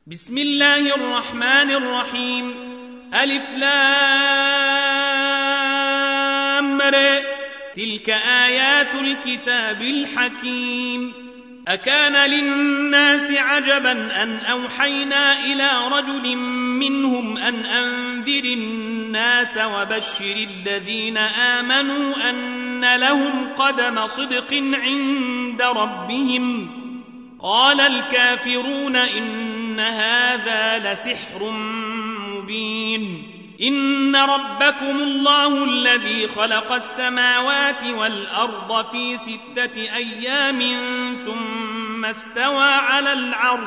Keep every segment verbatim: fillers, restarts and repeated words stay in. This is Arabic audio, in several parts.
بسم الله الرحمن الرحيم. ألف لام ر. تلك آيات الكتاب الحكيم. أكان للناس عجبا أن أوحينا إلى رجل منهم أن أنذر الناس وبشر الذين آمنوا أن لهم قدم صدق عند ربهم. قال الكافرون إن هذا لسحر مبين. إن ربكم الله الذي خلق السماوات والأرض في ستة أيام ثم استوى على العرش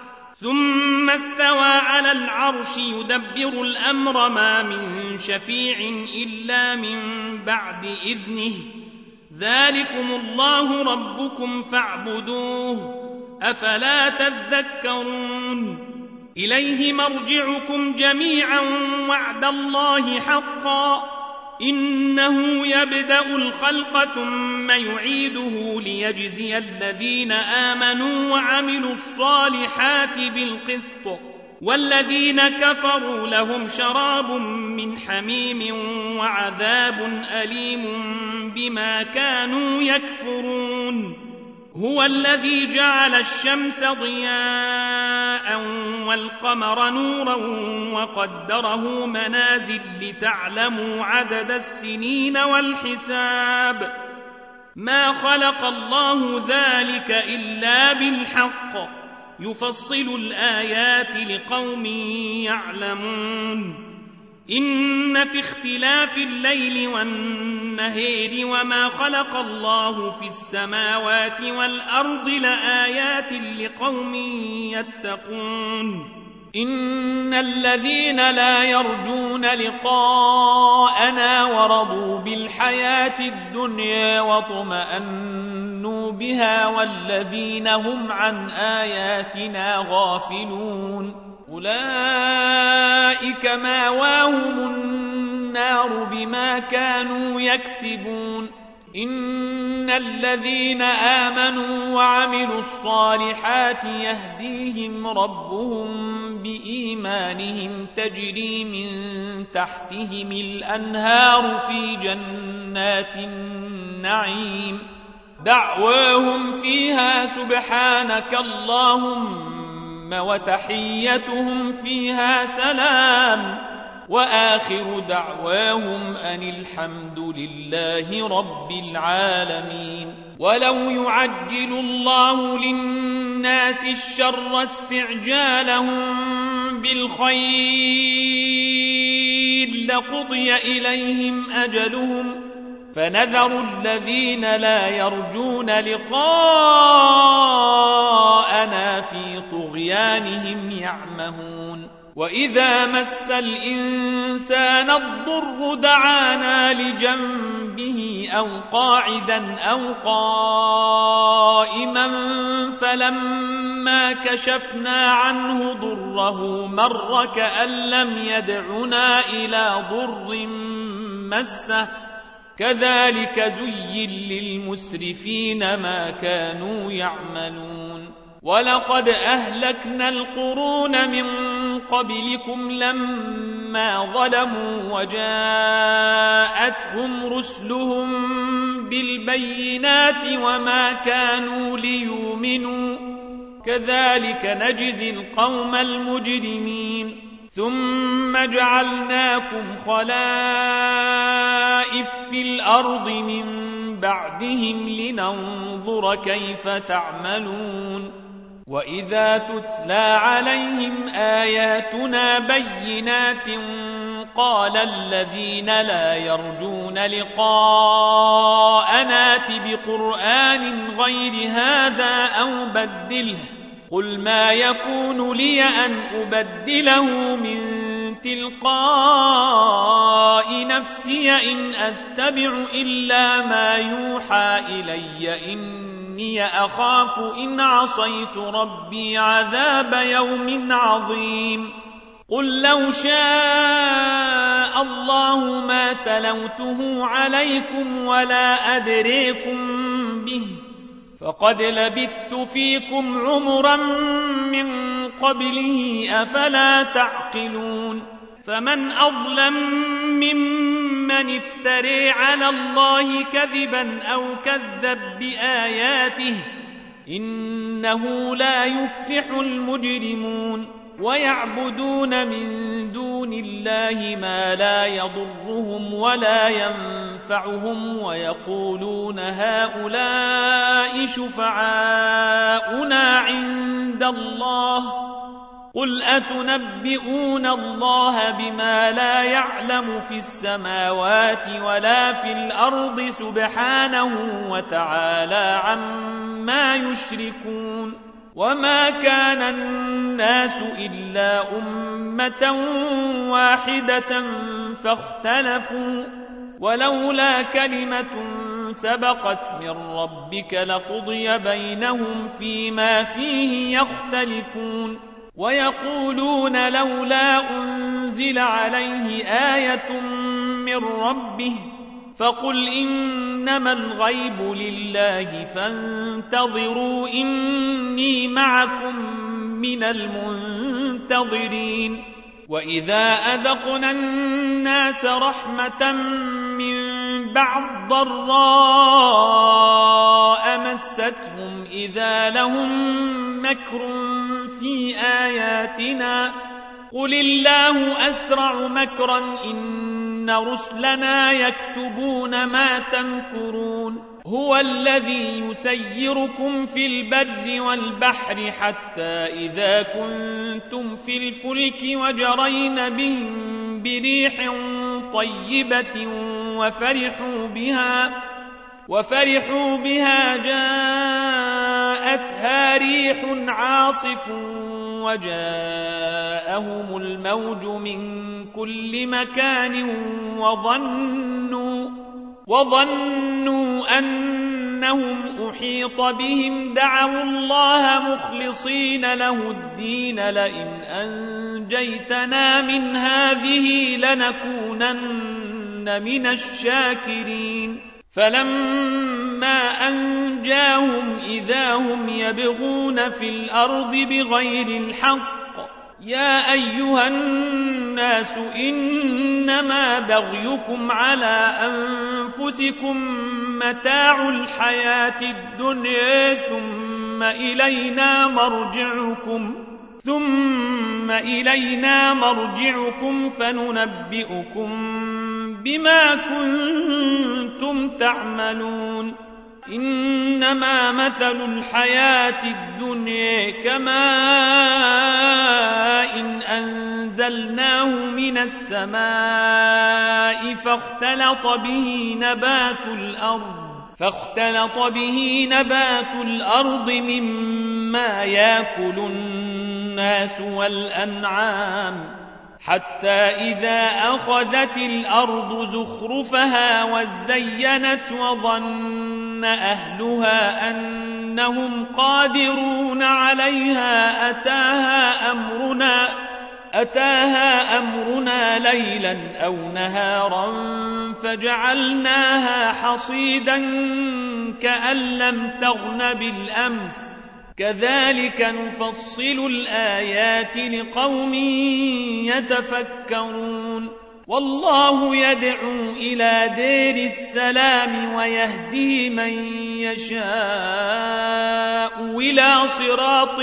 ثم استوى على العرش يدبر الأمر ما من شفيع إلا من بعد إذنه. ذلكم الله ربكم فاعبدوه أفلا تذكرون. إليه مرجعكم جميعا وعد الله حقا إنه يبدأ الخلق ثم يعيده ليجزي الذين آمنوا وعملوا الصالحات بالقسط والذين كفروا لهم شراب من حميم وعذاب أليم بما كانوا يكفرون. هو الذي جعل الشمس ضياء والقمر نورا وقدره منازل لتعلموا عدد السنين والحساب. ما خلق الله ذلك إلا بالحق يفصل الآيات لقوم يعلمون. إن في اختلاف الليل والنهار وما خلق الله في السماوات والأرض لآيات لقوم يتقون. إن الذين لا يرجون لقاءنا ورضوا بالحياة الدنيا واطمأنوا بها والذين هم عن آياتنا غافلون أولئك مأواهم النار بما كانوا يكسبون. إن الذين آمنوا وعملوا الصالحات يهديهم ربهم بإيمانهم تجري من تحتهم الأنهار في جنات النعيم دعواهم فيها سبحانك اللهم وتحيتهم فيها سلام وآخر دعواهم أن الحمد لله رب العالمين. ولو يعجل الله للناس الشر استعجالهم بالخير لقضي إليهم أجلهم فنذر الذين لا يرجون لقاءنا في طغيانهم يعمهون. وإذا مس الإنسان الضر دعانا لجنبه أو قاعدا أو قائما فلما كشفنا عنه ضره مر كأن لم يدعنا إلى ضر مسه كذلك زين للمسرفين ما كانوا يعملون. ولقد أهلكنا القرون من قبلكم لما ظلموا وجاءتهم رسلهم بالبينات وما كانوا ليؤمنوا كذلك نجزي القوم المجرمين. ثم جعلناكم خلائف في الأرض من بعدهم لننظر كيف تعملون. وإذا تتلى عليهم آياتنا بينات قال الذين لا يرجون لقاءنا ائت بقرآن غير هذا أو بدله قل ما يكون لي أن أبدله من تلقاء نفسي إن أتبع إلا ما يوحى إلي إني أخاف إن عصيت ربي عذاب يوم عظيم. قل لو شاء الله ما تلوته عليكم ولا أدريكم به فقد لبثت فيكم عمرا من قبله أفلا تعقلون فمن أظلم ممن افتري على الله كذبا أو كذب بآياته إنه لا يفلح المجرمون ويعبدون من دون الله ما لا يضرهم ولا ينفعهم ويقولون هؤلاء شفعاؤنا عند الله قل أتنبئون الله بما لا يعلم في السماوات ولا في الأرض سبحانه وتعالى عما يشركون وما كان الناس إلا أمة واحدة فاختلفوا ولولا كلمة سبقت من ربك لقضي بينهم فيما فيه يختلفون ويقولون لولا أنزل عليه آية من ربه فقل إنما الغيب لله فانتظروا إني معكم من المنتظرين وإذا أذقنا الناس رحمة من بعد ضراء مستهم إذا لهم مكر في آياتنا قل الله أسرع مكرا إن رسلنا يكتبون ما تمكرون هو الذي يسيركم في البر والبحر حتى إذا كنتم في الفلك وجرين بهم بريح طيبة وفرحوا بها وفرحوا بها جاءتها ريح عاصف وجاءهم الموج من كل مكان وظنوا وظنوا أنهم أحيط بهم دعوا الله مخلصين له الدين لئن أنجيتنا من هذه لنكونن من الشاكرين فلما أنجاهم إذا هم يبغون في الأرض بغير الحق يا أيها الناس إنما بغيكم على أنفسكم متاع الحياة الدنيا ثم إلينا مرجعكم ثم إلينا مرجعكم فننبئكم بما كنتم تعملون إنما مثل الحياة الدنيا كماء إن أنزلناه من السماء فاختلط به نبات الأرض فاختلط به نبات الأرض مما يأكل الناس والأنعام حتى إذا أخذت الأرض زخرفها وزينت وظن أهلها أنهم قادرون عليها أتاها أمرنا أتاها أمرنا ليلا أو نهارا فجعلناها حصيدا كأن لم تغن بالأمس كذلك نفصل الآيات لقوم يتفكرون والله يدعو إلى دير السلام ويهدي من يشاء إلى صراط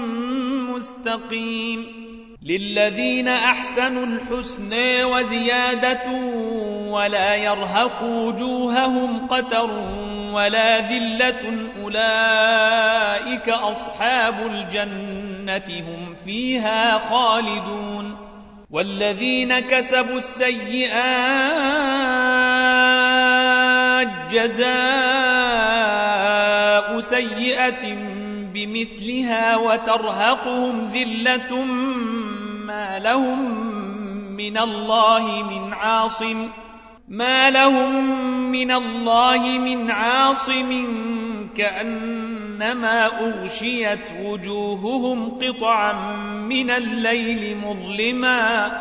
مستقيم للذين أحسنوا الحسنى وزيادة ولا يرهق وجوههم قتر ولا ذلة أولئك أصحاب الجنة هم فيها خالدون والذين كسبوا السيئات جزاء سيئة بمثلها وترهقهم ذلة ما لهم من الله من عاصم ما لهم من الله من عاصم كأنما أغشيت وجوههم قطعا من الليل مظلما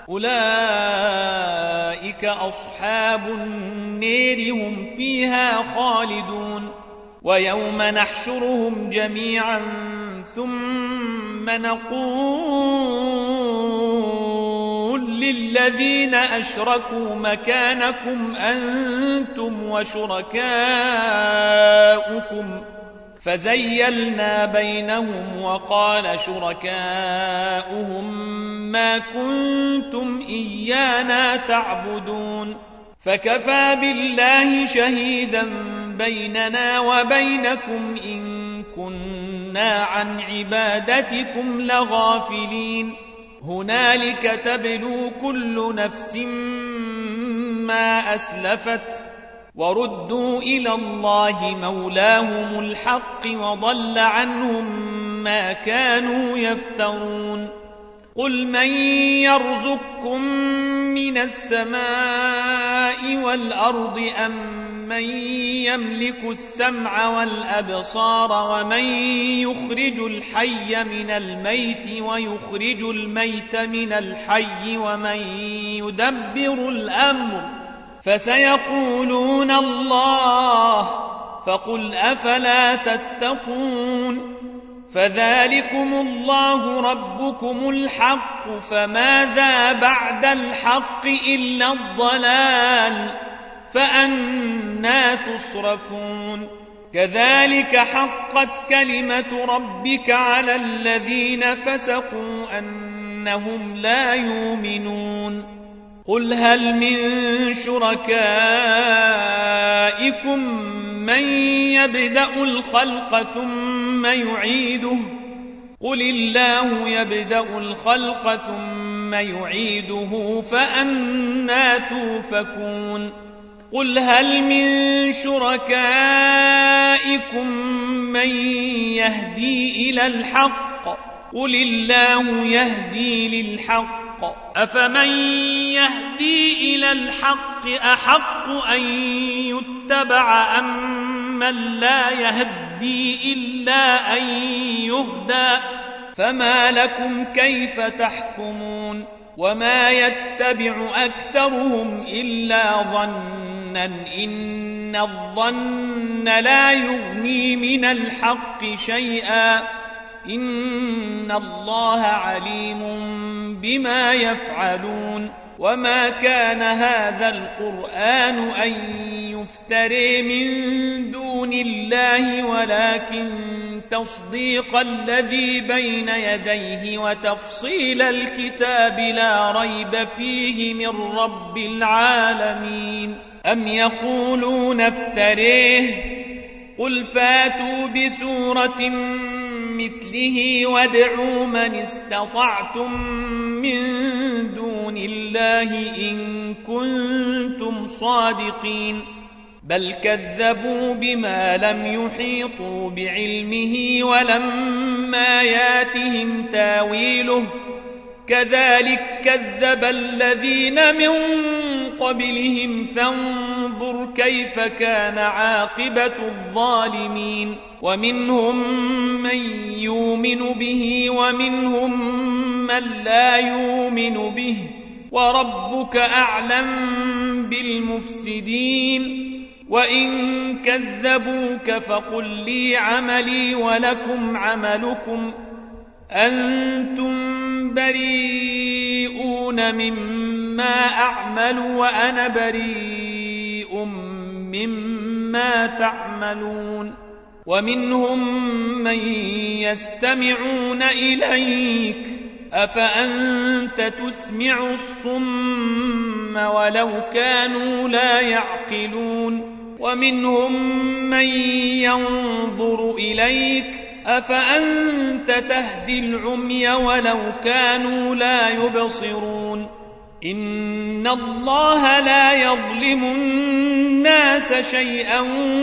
أولئك أصحاب النير هم فيها خالدون ويوم نحشرهم جميعا ثم ثم نقول للذين أشركوا مكانكم أنتم وشركاؤكم فزيلنا بينهم وقال شركاؤهم ما كنتم إيانا تعبدون فكفى بالله شهيدا بيننا وبينكم إن كنا عن عبادتكم لغافلين هنالك تبلو كل نفس ما أسلفت وردوا إلى الله مولاهم الحق وضل عنهم ما كانوا يفترون قل من يرزقكم من السماء والأرض أم من يملك السمع والأبصار ومن يخرج الحي من الميت ويخرج الميت من الحي ومن يدبر الأمر فسيقولون الله فقل أفلا تتقون فذلكم الله ربكم الحق فماذا بعد الحق إلا الضلال فأنى تصرفون كذلك حقت كلمة ربك على الذين فسقوا أنهم لا يؤمنون قل هل من شركائكم من يبدأ الخلق ثم يعيده قل الله يبدأ الخلق ثم يعيده فأنى توفكون قل هل من شركائكم من يهدي إلى الحق قل الله يهدي للحق أفمن يهدي إلى الحق أحق أن يتبع أم من لا يهدي إلا أن يهدى فما لكم كيف تحكمون وما يتبع أكثرهم إلا ظنا إن الظن لا يغني من الحق شيئا إن الله عليم بما يفعلون وما كان هذا القرآن أن يفتري من دون الله ولكن تصديق الذي بين يديه وتفصيل الكتاب لا ريب فيه من رب العالمين أم يقولون افتريه قل فاتوا بسورة مثله وادعوا من استطعتم من دون الله إن كنتم صادقين بل كذبوا بما لم يحيطوا بعلمه ولما ياتهم تاويله كذلك كذب الذين من قبلهم فانظر كيف كان عاقبة الظالمين ومنهم من يؤمن به ومنهم من لا يؤمن به وربك أعلم بالمفسدين وإن كذبوك فقل لي عملي ولكم عملكم أنتم بريئون مما أعمل وأنا بريء مما تعملون ومنهم من يستمعون إليك أفأنت تسمع الصم ولو كانوا لا يعقلون ومنهم من ينظر إليك أفأنت تهدي العمي ولو كانوا لا يبصرون إن الله لا يظلم الناس شيئا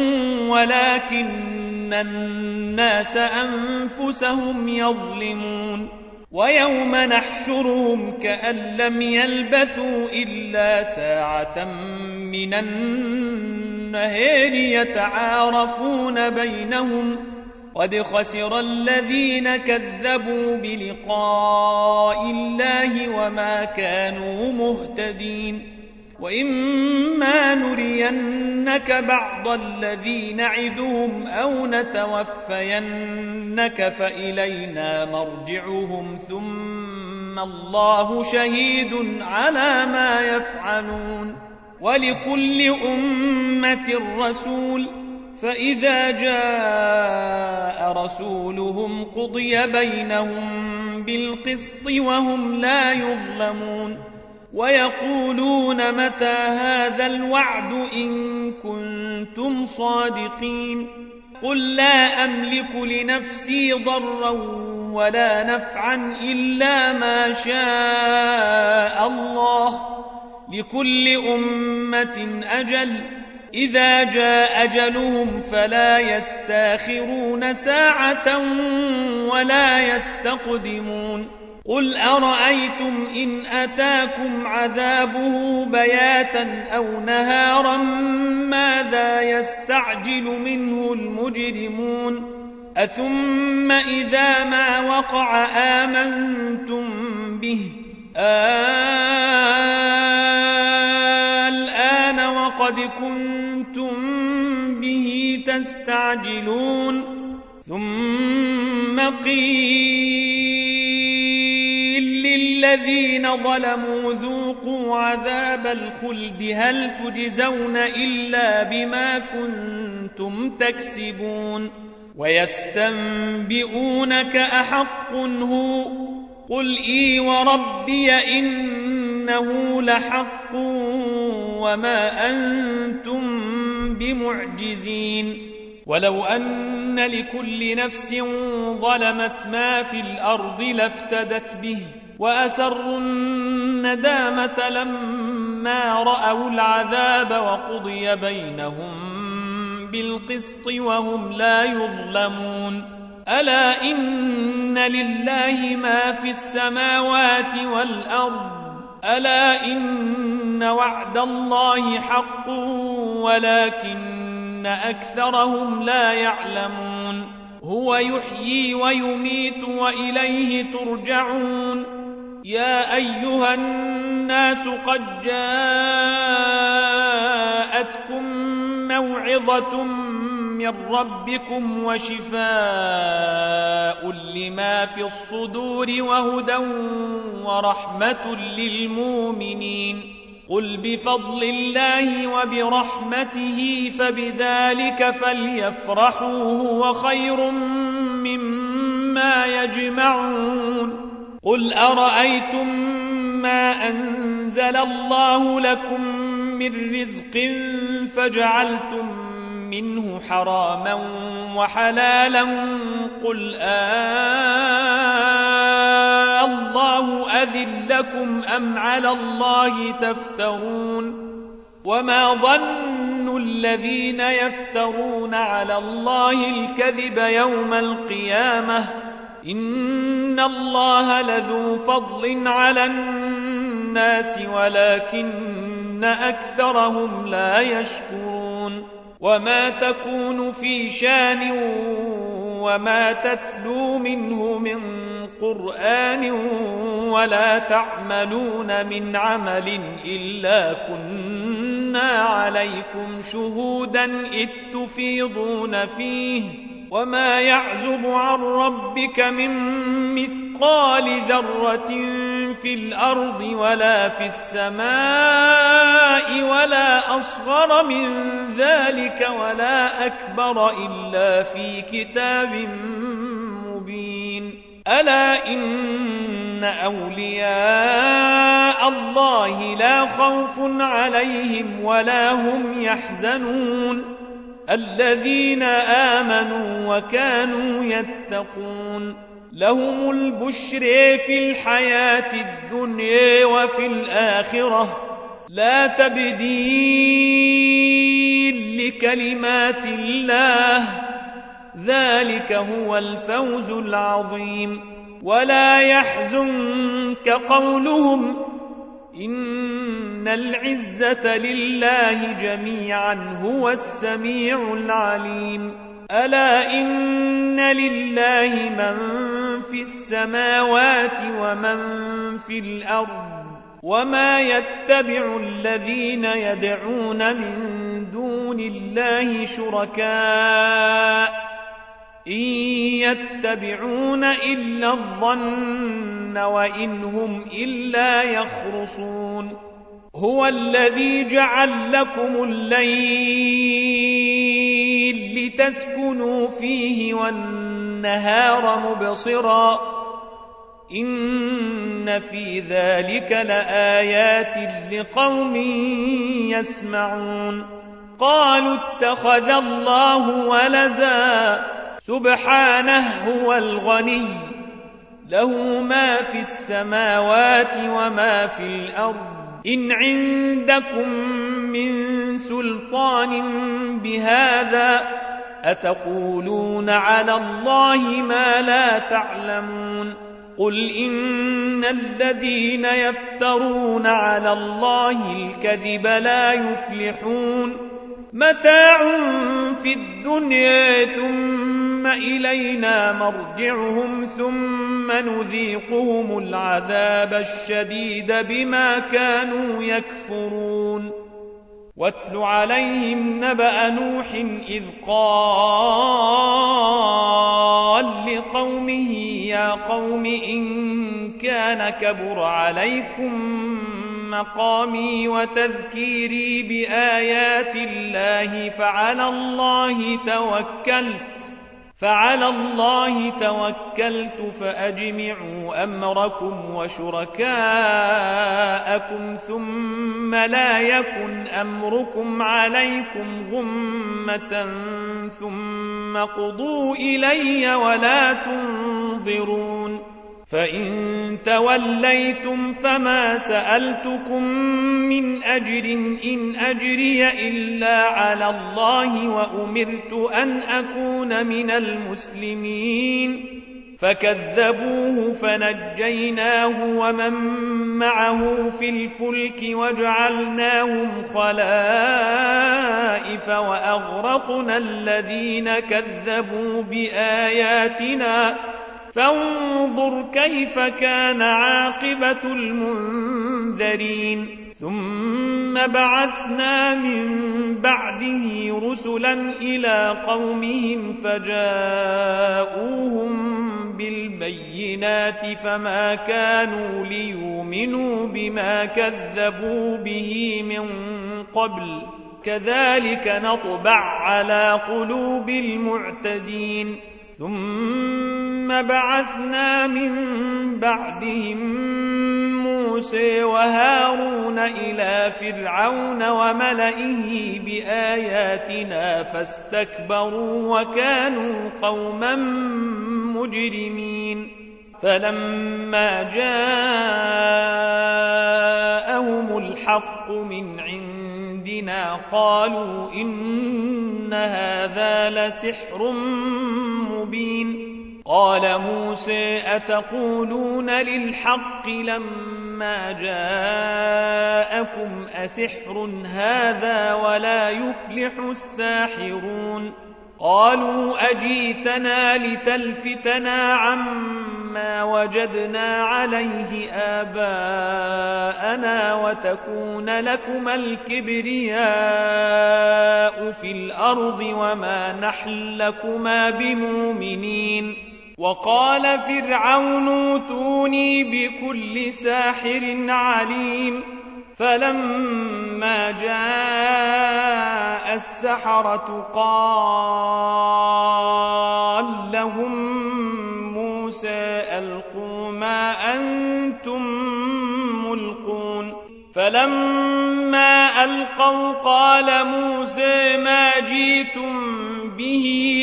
ولكن الناس أنفسهم يظلمون ويوم نحشرهم كأن لم يلبثوا إلا ساعة من النهار يتعارفون بينهم قد خسر الذين كذبوا بلقاء الله وما كانوا مهتدين وإما نرينك بعض الذي نعدهم أو نتوفينك فإلينا مرجعهم ثم الله شهيد على ما يفعلون ولكل أمة رسول فإذا جاء رسولهم قضي بينهم بالقسط وهم لا يظلمون ويقولون متى هذا الوعد إن كنتم صادقين قل لا أملك لنفسي ضرا ولا نفعا إلا ما شاء الله لكل أمة أجل إذا جاء أجلهم فلا يستاخرون ساعة ولا يستقدمون قل أرأيتم إن أتاكم عذابه بياتا أو نهارا ماذا يستعجل منه المجرمون أثم إذا ما وقع آمنتم به الآن وقد كنتم به تستعجلون ثم قيل للذين ظلموا ذوقوا عذاب الخلد هل تجزون إلا بما كنتم تكسبون ويستنبئونك أحق هو قل إي وربي إنه لحق وما أنتم بمعجزين ولو أن لكل نفس ظلمت ما في الأرض لافتدت به وأسروا الندامة لما رأوا العذاب وقضي بينهم بالقسط وهم لا يظلمون ألا إن لله ما في السماوات والأرض ألا إن وعد الله حق ولكن أكثرهم لا يعلمون هو يحيي ويميت وإليه ترجعون يا أيها الناس قد جاءتكم موعظة من ربكم وشفاء لما في الصدور وهدى ورحمة للمؤمنين قل بفضل الله وبرحمته فبذلك فليفرحوا هو خير مما يجمعون قل أرأيتم ما أنزل الله لكم من رزق فجعلتم منه حراما وحلالا قل آه الله أذن لكم أم على الله تفترون وما ظن الذين يفترون على الله الكذب يوم القيامة إن الله لذو فضل على الناس ولكن أكثرهم لا يشكرون وما تكون في شان وما تتلو منه من قرآن ولا تعملون من عمل إلا كنا عليكم شهودا إذ تفيضون فيه وما يعزب عن ربك من مثقال ذرة في الأرض ولا في السماء ولا أصغر من ذلك ولا أكبر إلا في كتاب مبين ألا إن أولياء الله لا خوف عليهم ولا هم يحزنون الذين آمنوا وكانوا يتقون لهم البشر في الحياة الدنيا وفي الآخرة لا تبديل لكلمات الله ذلك هو الفوز العظيم ولا يحزنك قولهم إن العزة لله جميعا هو السميع العليم ألا إن لله من في السماوات ومن في الأرض وما يتبع الذين يدعون من دون الله شركاء إن يتبعون إلا الظن وإن هم إلا يخرصون هو الذي جعل لكم الليل لتسكنوا فيه والنهار مبصرا إن في ذلك لآيات لقوم يسمعون قالوا اتخذ الله ولدا سبحانه هو الغني له ما في السماوات وما في الأرض إن عندكم من سلطان بهذا أتقولون على الله ما لا تعلمون قل إن الذين يفترون على الله الكذب لا يفلحون متاع في الدنيا ثم إلينا مرجعهم ثم نذيقهم العذاب الشديد بما كانوا يكفرون واتل عليهم نبأ نوح إذ قال لقومه يا قوم إن كان كبر عليكم مقامي وتذكيري بآيات الله فعلى الله توكلت فعلى الله توكلت فأجمعوا أمركم وشركاءكم ثم لا يكن أمركم عليكم غمة ثم قضوا إلي ولا تنظرون فإن توليتم فما سألتكم من أجر إن أجري إلا على الله وأمرت أن أكون من المسلمين فكذبوه فنجيناه ومن معه في الفلك وجعلناهم خلائف وأغرقنا الذين كذبوا بآياتنا فانظر كيف كان عاقبة المنذرين ثم بعثنا من بعده رسلا إلى قومهم فجاءوهم بالبينات فما كانوا ليؤمنوا بما كذبوا به من قبل كذلك نطبع على قلوب المعتدين ثم بعثنا من بعدهم موسى وهارون إلى فرعون وملئه بآياتنا فاستكبروا وكانوا قوما مجرمين فلما جاءهم الحق من عندنا قالوا إن هذا لسحر مبين قال موسى أتقولون للحق لما جاءكم أسحر هذا ولا يفلح الساحرون قالوا أجيتنا لتلفتنا عما وجدنا عليه آباءنا وتكون لكما الكبرياء في الأرض وما نحن لكما بمؤمنين وقال فرعون ائتوني بكل ساحر عليم فلما جاء السحرة قال لهم موسى ألقوا ما أنتم ملقون فلما ألقوا قال موسى ما جئتم به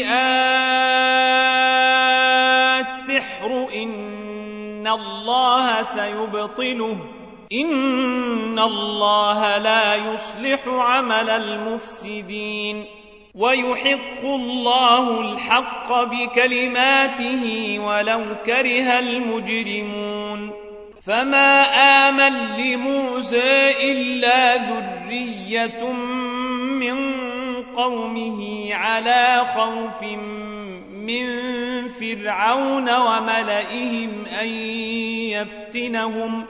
السحر إن الله سيبطله إن الله لا يصلح عمل المفسدين ويحق الله الحق بكلماته ولو كره المجرمون فما آمن لموسى إلا ذرية من قومه على خوف من فرعون وملئهم أن يفتنهم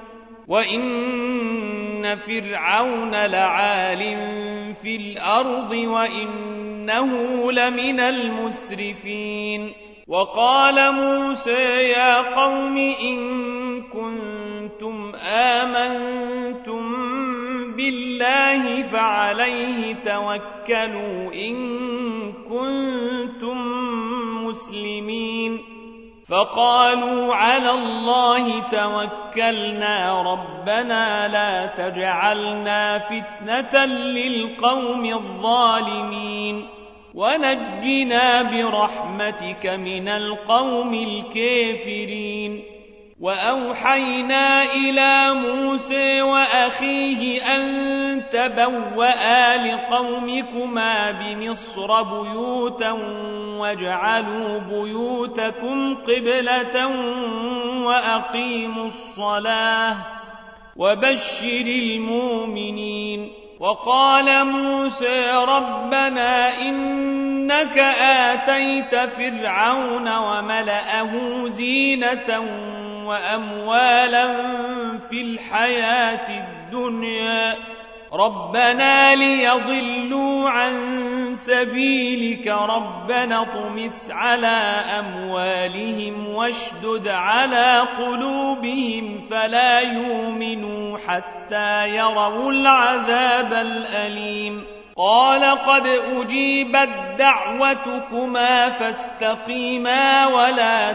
وإن فرعون لعال في الأرض وإنه لمن المسرفين وقال موسى يا قوم إن كنتم آمنتم بالله فعليه توكلوا إن كنتم مسلمين فقالوا على الله توكلنا ربنا لا تجعلنا فتنة للقوم الظالمين ونجنا برحمتك من القوم الكافرين وأوحينا إلى موسى وأخيه أن تبوأ لقومكما بمصر بيوتا واجعلوا بيوتكم قبلة وأقيموا الصلاة وبشر المؤمنين وقال موسى ربنا إنك آتيت فرعون وملأه زينة وأموالا في الحياة الدنيا ربنا ليضلوا عن سبيلك ربنا اطمس على أموالهم واشدد على قلوبهم فلا يؤمنوا حتى يروا العذاب الأليم قال قد أجيبت دعوتكما فاستقيما ولا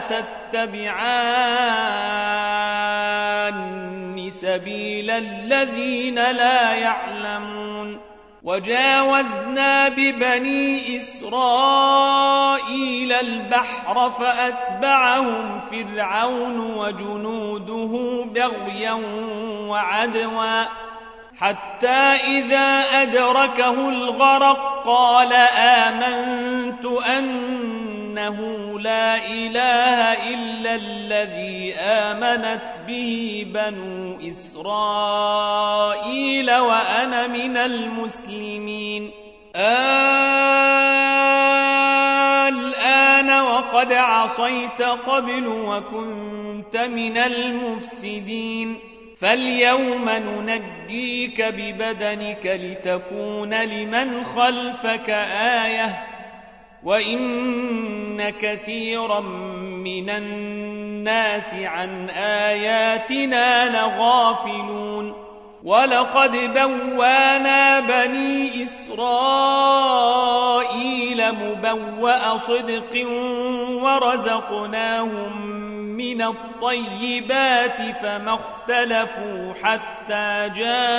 تتبعان سبيل الذين لا يعلمون وجاوزنا ببني إسرائيل البحر فأتبعهم فرعون وجنوده بغيا وعدوا حتى إذا أدركه الغرق قال آمنت أنه لا إله إلا الذي آمنت به بنو إسرائيل وأنا من المسلمين الآن وقد عصيت قبل وكنت من المفسدين فاليوم ننجيك ببدنك لتكون لمن خلفك آية وإن كثيرا من الناس عن آياتنا لغافلون ولقد بوانا بني إسرائيل مبوأ صدق ورزقناهم من الطيبات فما اختلفوا حتى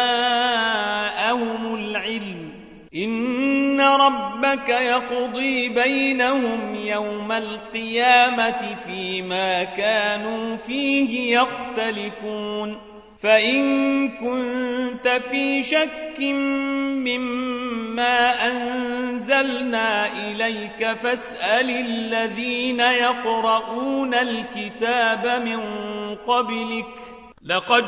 جاءهم العلم إن ربك يقضي بينهم يوم القيامة فيما كانوا فيه يختلفون فإن كنت في شك مما أنزلنا إليك فاسأل الذين يقرؤون الكتاب من قبلك لقد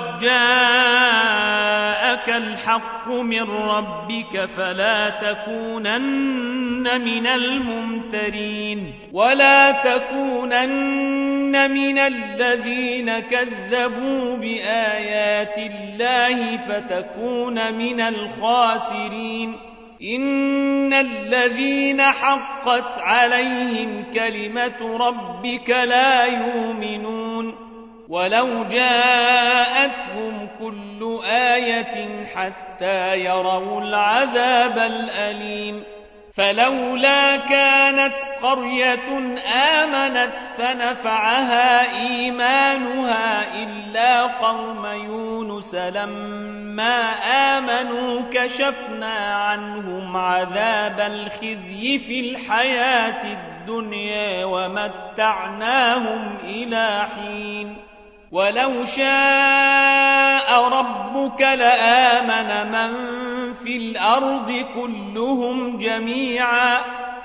جاءك الحق من ربك فلا تكونن من الممترين ولا تكونن من الذين كذبوا بآيات الله فتكون من الخاسرين إن الذين حقت عليهم كلمة ربك لا يؤمنون ولو جاءتهم كل آية حتى يروا العذاب الأليم فلولا كانت قرية آمنت فنفعها إيمانها إلا قوم يونس لما آمنوا كشفنا عنهم عذاب الخزي في الحياة الدنيا ومتعناهم إلى حين ولو شاء ربك لآمن من في الأرض كلهم جميعا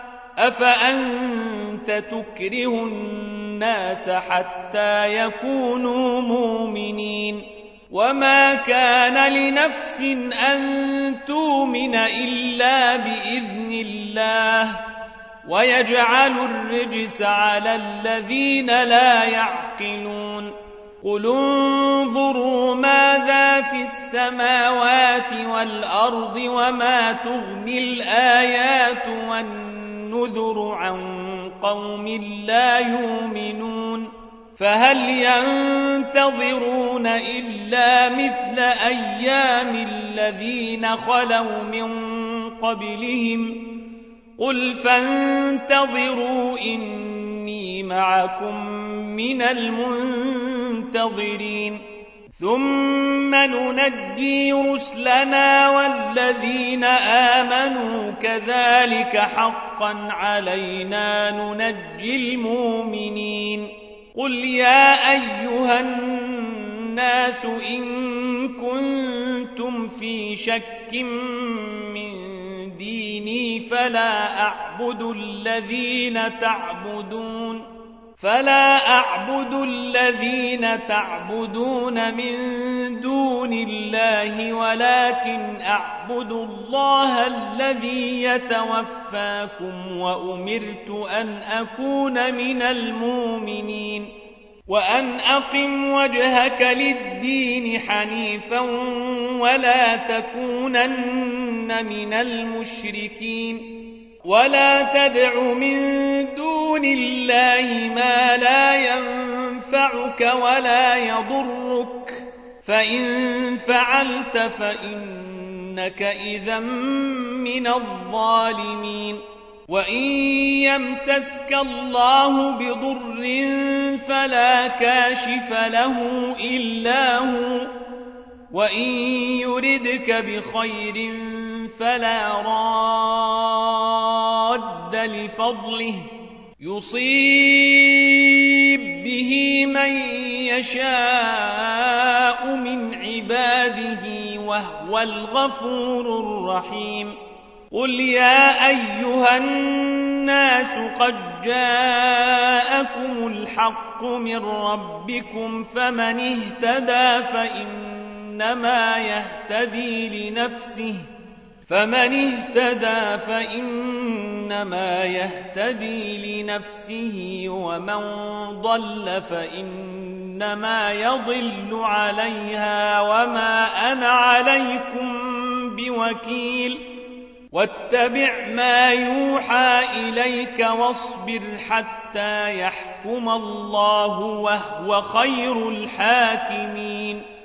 أفأنت تكره الناس حتى يكونوا مؤمنين وما كان لنفس أن تؤمن إلا بإذن الله ويجعل الرجس على الذين لا يعقلون قل انظروا ماذا في السماوات والأرض وما تغني الآيات والنذر عن قوم لا يؤمنون فهل ينتظرون إلا مثل أيام الذين خلوا من قبلهم قل فانتظروا إني معكم من المنتظرين ثم ننجي رسلنا والذين آمنوا كذلك حقا علينا ننجي المؤمنين قل يا أيها الناس إن كنتم في شك من ديني فلا أعبد الذين تعبدون فلا أعبد الذين تعبدون من دون الله ولكن أعبد الله الذي يتوفاكم وأمرت أن أكون من المؤمنين وأن أقم وجهك للدين حنيفا ولا تكونن من المشركين ولا تدع من دون الله ما لا ينفعك ولا يضرك فإن فعلت فإنك إذا من الظالمين وإن يمسسك الله بضر فلا كاشف له إلا هو وإن يردك بخير فلا راد لفضله يصيب به من يشاء من عباده وهو الغفور الرحيم قل يا أيها الناس قد جاءكم الحق من ربكم فمن اهتدى فإنما يهتدي لنفسه فمن اهتدى فإنما يهتدي لنفسه ومن ضل فإنما يضل عليها وما أنا عليكم بوكيل واتبع ما يوحى إليك واصبر حتى يحكم الله وهو خير الحاكمين